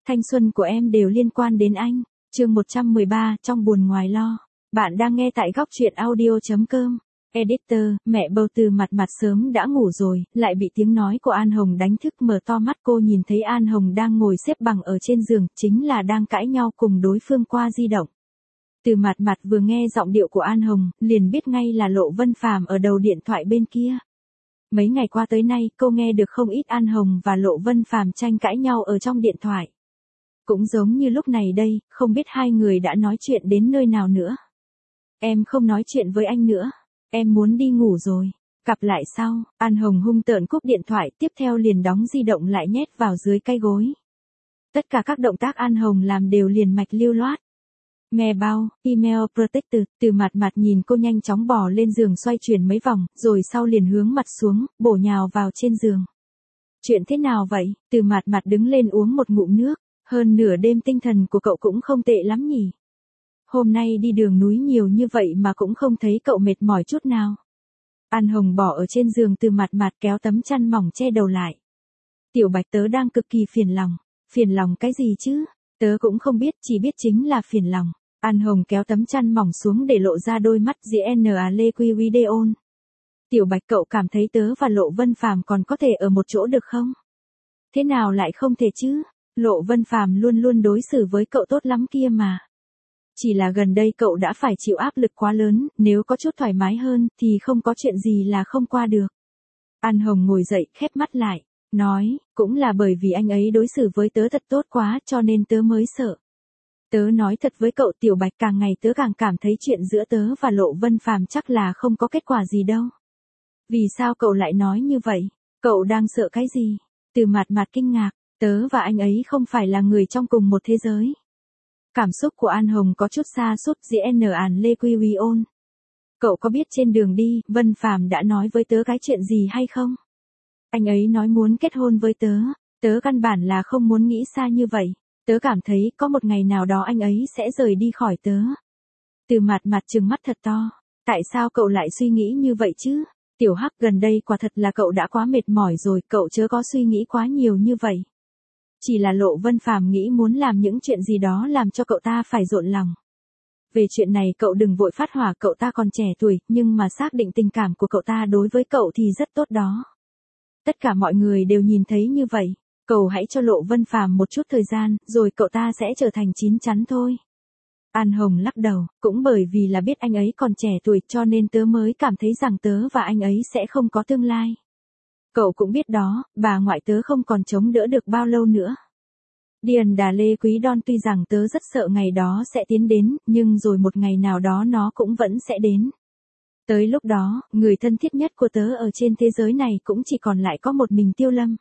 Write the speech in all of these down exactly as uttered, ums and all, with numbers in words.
Thanh xuân của em đều liên quan đến anh. Chương một trăm mười ba, trong buồn ngoài lo. Bạn đang nghe tại góc truyện audio chấm com. Editor, mẹ bầu Từ Mặt Mặt sớm đã ngủ rồi, lại bị tiếng nói của An Hồng đánh thức. Mở to mắt cô nhìn thấy An Hồng đang ngồi xếp bằng ở trên giường, chính là đang cãi nhau cùng đối phương qua di động. Từ Mặt Mặt vừa nghe giọng điệu của An Hồng, liền biết ngay là Lộ Vân Phàm ở đầu điện thoại bên kia. Mấy ngày qua tới nay, cô nghe được không ít An Hồng và Lộ Vân Phàm tranh cãi nhau ở trong điện thoại. Cũng giống như lúc này đây, không biết hai người đã nói chuyện đến nơi nào nữa. Em không nói chuyện với anh nữa. Em muốn đi ngủ rồi. Gặp lại sau. An Hồng hung tợn cúp điện thoại, tiếp theo liền đóng di động lại nhét vào dưới cái gối. Tất cả các động tác An Hồng làm đều liền mạch lưu loát. Nghe bao, email protector, Từ Mặt Mặt nhìn cô nhanh chóng bò lên giường xoay chuyển mấy vòng, rồi sau liền hướng mặt xuống, bổ nhào vào trên giường. Chuyện thế nào vậy? Từ Mặt Mặt đứng lên uống một ngụm nước. Hơn nửa đêm tinh thần của cậu cũng không tệ lắm nhỉ. Hôm nay đi đường núi nhiều như vậy mà cũng không thấy cậu mệt mỏi chút nào. An Hồng bỏ ở trên giường, Từ Mặt Mặt kéo tấm chăn mỏng che đầu lại. Tiểu Bạch, tớ đang cực kỳ phiền lòng. Phiền lòng cái gì chứ? Tớ cũng không biết, chỉ biết chính là phiền lòng. An Hồng kéo tấm chăn mỏng xuống để lộ ra đôi mắt giê lê quy video. Tiểu Bạch, cậu cảm thấy tớ và Lộ Vân Phàm còn có thể ở một chỗ được không? Thế nào lại không thể chứ? Lộ Vân Phàm luôn luôn đối xử với cậu tốt lắm kia mà. Chỉ là gần đây cậu đã phải chịu áp lực quá lớn, nếu có chút thoải mái hơn thì không có chuyện gì là không qua được. An Hồng ngồi dậy, khép mắt lại, nói, cũng là bởi vì anh ấy đối xử với tớ thật tốt quá cho nên tớ mới sợ. Tớ nói thật với cậu Tiểu Bạch, càng ngày tớ càng cảm thấy chuyện giữa tớ và Lộ Vân Phàm chắc là không có kết quả gì đâu. Vì sao cậu lại nói như vậy? Cậu đang sợ cái gì? Từ Mặt Mặt kinh ngạc, tớ và anh ấy không phải là người trong cùng một thế giới. Cảm xúc của An Hồng có chút xa sút giê lê quy vi ôn. Cậu có biết trên đường đi, Vân Phàm đã nói với tớ cái chuyện gì hay không? Anh ấy nói muốn kết hôn với tớ, tớ căn bản là không muốn nghĩ xa như vậy. Tớ cảm thấy có một ngày nào đó anh ấy sẽ rời đi khỏi tớ. Từ Mặt Mặt trừng mắt thật to. Tại sao cậu lại suy nghĩ như vậy chứ? Tiểu Hắc, gần đây quả thật là cậu đã quá mệt mỏi rồi, cậu chớ có suy nghĩ quá nhiều như vậy. Chỉ là Lộ Vân Phàm nghĩ muốn làm những chuyện gì đó làm cho cậu ta phải rộn lòng. Về chuyện này cậu đừng vội phát hỏa, cậu ta còn trẻ tuổi, nhưng mà xác định tình cảm của cậu ta đối với cậu thì rất tốt đó. Tất cả mọi người đều nhìn thấy như vậy. Cậu hãy cho Lộ Vân Phàm một chút thời gian, rồi cậu ta sẽ trở thành chín chắn thôi. An Hồng lắc đầu, cũng bởi vì là biết anh ấy còn trẻ tuổi cho nên tớ mới cảm thấy rằng tớ và anh ấy sẽ không có tương lai. Cậu cũng biết đó, bà ngoại tớ không còn chống đỡ được bao lâu nữa. Điền Đà Lê Quý Đon, tuy rằng tớ rất sợ ngày đó sẽ tiến đến, nhưng rồi một ngày nào đó nó cũng vẫn sẽ đến. Tới lúc đó, người thân thiết nhất của tớ ở trên thế giới này cũng chỉ còn lại có một mình Tiêu Lâm.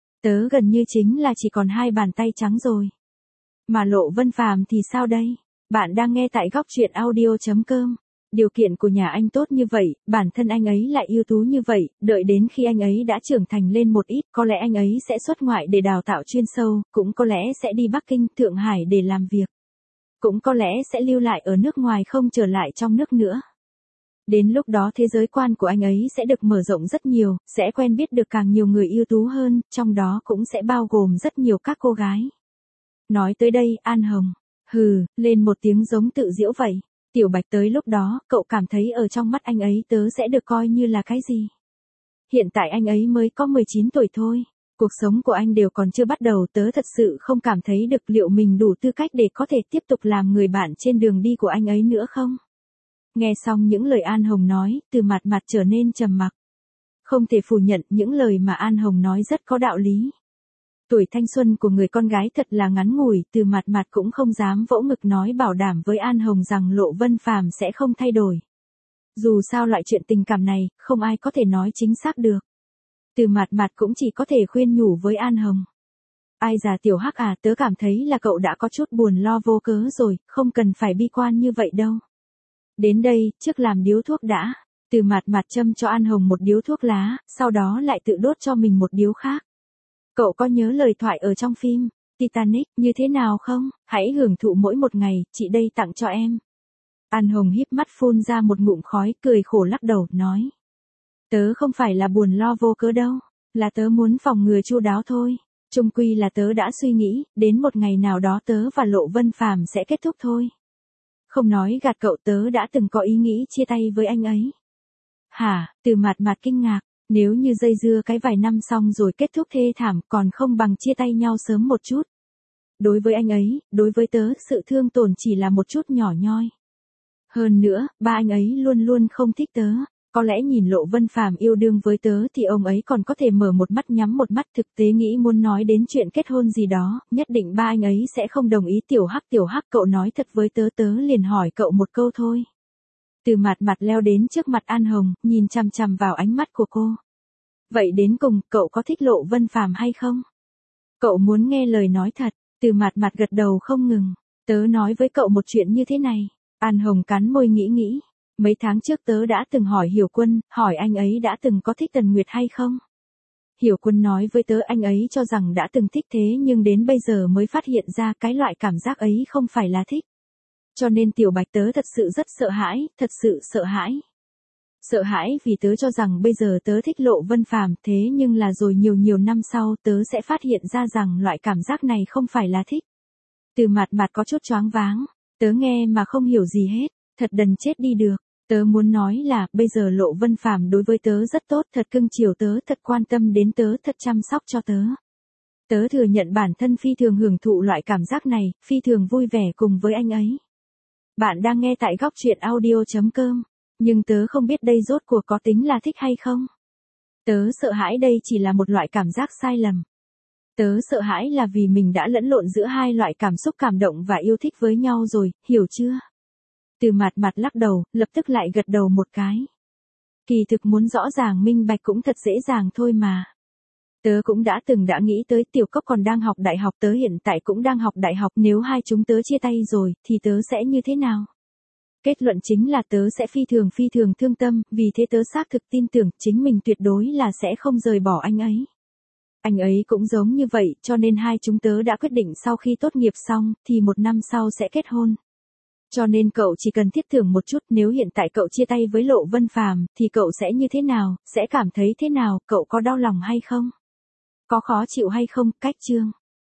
Tớ gần như chính là chỉ còn hai bàn tay trắng rồi. Mà Lộ Vân Phàm thì sao đây? Bạn đang nghe tại góc truyện audio chấm com. Điều kiện của nhà anh tốt như vậy, bản thân anh ấy lại ưu tú như vậy, đợi đến khi anh ấy đã trưởng thành lên một ít, có lẽ anh ấy sẽ xuất ngoại để đào tạo chuyên sâu, cũng có lẽ sẽ đi Bắc Kinh, Thượng Hải để làm việc. Cũng có lẽ sẽ lưu lại ở nước ngoài không trở lại trong nước nữa. Đến lúc đó thế giới quan của anh ấy sẽ được mở rộng rất nhiều, sẽ quen biết được càng nhiều người ưu tú hơn, trong đó cũng sẽ bao gồm rất nhiều các cô gái. Nói tới đây, An Hồng, hừ, lên một tiếng giống tự giễu vậy. Tiểu Bạch, tới lúc đó, cậu cảm thấy ở trong mắt anh ấy tớ sẽ được coi như là cái gì? Hiện tại anh ấy mới có mười chín tuổi thôi. Cuộc sống của anh đều còn chưa bắt đầu, tớ thật sự không cảm thấy được liệu mình đủ tư cách để có thể tiếp tục làm người bạn trên đường đi của anh ấy nữa không? Nghe xong những lời An Hồng nói, Từ Mặt Mặt trở nên trầm mặc. Không thể phủ nhận những lời mà An Hồng nói rất có đạo lý. Tuổi thanh xuân của người con gái thật là ngắn ngủi, Từ Mặt Mặt cũng không dám vỗ ngực nói bảo đảm với An Hồng rằng Lộ Vân Phàm sẽ không thay đổi. Dù sao loại chuyện tình cảm này, không ai có thể nói chính xác được. Từ Mặt Mặt cũng chỉ có thể khuyên nhủ với An Hồng. Ai già Tiểu Hắc à, tớ cảm thấy là cậu đã có chút buồn lo vô cớ rồi, không cần phải bi quan như vậy đâu. Đến đây, trước làm điếu thuốc đã. Từ Mặt Mặt châm cho An Hồng một điếu thuốc lá, sau đó lại tự đốt cho mình một điếu khác. Cậu có nhớ lời thoại ở trong phim Titanic như thế nào không? Hãy hưởng thụ mỗi một ngày, chị đây tặng cho em. An Hồng híp mắt phun ra một ngụm khói, cười khổ lắc đầu, nói. Tớ không phải là buồn lo vô cớ đâu, là tớ muốn phòng ngừa chu đáo thôi. Chung quy là tớ đã suy nghĩ, đến một ngày nào đó tớ và Lộ Vân Phàm sẽ kết thúc thôi. Không nói gạt cậu, tớ đã từng có ý nghĩ chia tay với anh ấy. Hả? Từ Mạt Mạt kinh ngạc, nếu như dây dưa cái vài năm xong rồi kết thúc thê thảm còn không bằng chia tay nhau sớm một chút. Đối với anh ấy, đối với tớ, sự thương tổn chỉ là một chút nhỏ nhoi. Hơn nữa, ba anh ấy luôn luôn không thích tớ. Có lẽ nhìn Lộ Vân Phàm yêu đương với tớ thì ông ấy còn có thể mở một mắt nhắm một mắt, thực tế nghĩ muốn nói đến chuyện kết hôn gì đó, nhất định ba anh ấy sẽ không đồng ý. Tiểu Hắc tiểu Hắc, cậu nói thật với tớ, tớ liền hỏi cậu một câu thôi. Từ Mạt Mạt leo đến trước mặt An Hồng, nhìn chằm chằm vào ánh mắt của cô. Vậy đến cùng, cậu có thích Lộ Vân Phàm hay không? Cậu muốn nghe lời nói thật. Từ Mạt Mạt gật đầu không ngừng. Tớ nói với cậu một chuyện như thế này. An Hồng cắn môi nghĩ nghĩ. Mấy tháng trước tớ đã từng hỏi Hiểu Quân, hỏi anh ấy đã từng có thích Tần Nguyệt hay không? Hiểu Quân nói với tớ anh ấy cho rằng đã từng thích, thế nhưng đến bây giờ mới phát hiện ra cái loại cảm giác ấy không phải là thích. Cho nên Tiểu Bạch, tớ thật sự rất sợ hãi, thật sự sợ hãi. Sợ hãi vì tớ cho rằng bây giờ tớ thích Lộ Vân Phàm, thế nhưng là rồi nhiều nhiều năm sau tớ sẽ phát hiện ra rằng loại cảm giác này không phải là thích. Từ Mạt Mạt có chút choáng váng, tớ nghe mà không hiểu gì hết, thật đần chết đi được. Tớ muốn nói là, bây giờ Lộ Vân Phàm đối với tớ rất tốt, thật cưng chiều tớ, thật quan tâm đến tớ, thật chăm sóc cho tớ. Tớ thừa nhận bản thân phi thường hưởng thụ loại cảm giác này, phi thường vui vẻ cùng với anh ấy. Bạn đang nghe tại góc truyện audio chấm com, nhưng tớ không biết đây rốt cuộc có tính là thích hay không. Tớ sợ hãi đây chỉ là một loại cảm giác sai lầm. Tớ sợ hãi là vì mình đã lẫn lộn giữa hai loại cảm xúc cảm động và yêu thích với nhau rồi, hiểu chưa? Từ Mạt Mạt lắc đầu, lập tức lại gật đầu một cái. Kỳ thực muốn rõ ràng minh bạch cũng thật dễ dàng thôi mà. Tớ cũng đã từng đã nghĩ tới, Tiểu Cốc còn đang học đại học, tớ hiện tại cũng đang học đại học, nếu hai chúng tớ chia tay rồi, thì tớ sẽ như thế nào? Kết luận chính là tớ sẽ phi thường phi thường thương tâm, vì thế tớ xác thực tin tưởng chính mình tuyệt đối là sẽ không rời bỏ anh ấy. Anh ấy cũng giống như vậy, cho nên hai chúng tớ đã quyết định sau khi tốt nghiệp xong, thì một năm sau sẽ kết hôn. Cho nên cậu chỉ cần thiết tưởng một chút, nếu hiện tại cậu chia tay với Lộ Vân Phàm, thì cậu sẽ như thế nào, sẽ cảm thấy thế nào, cậu có đau lòng hay không? Có khó chịu hay không? Cách chương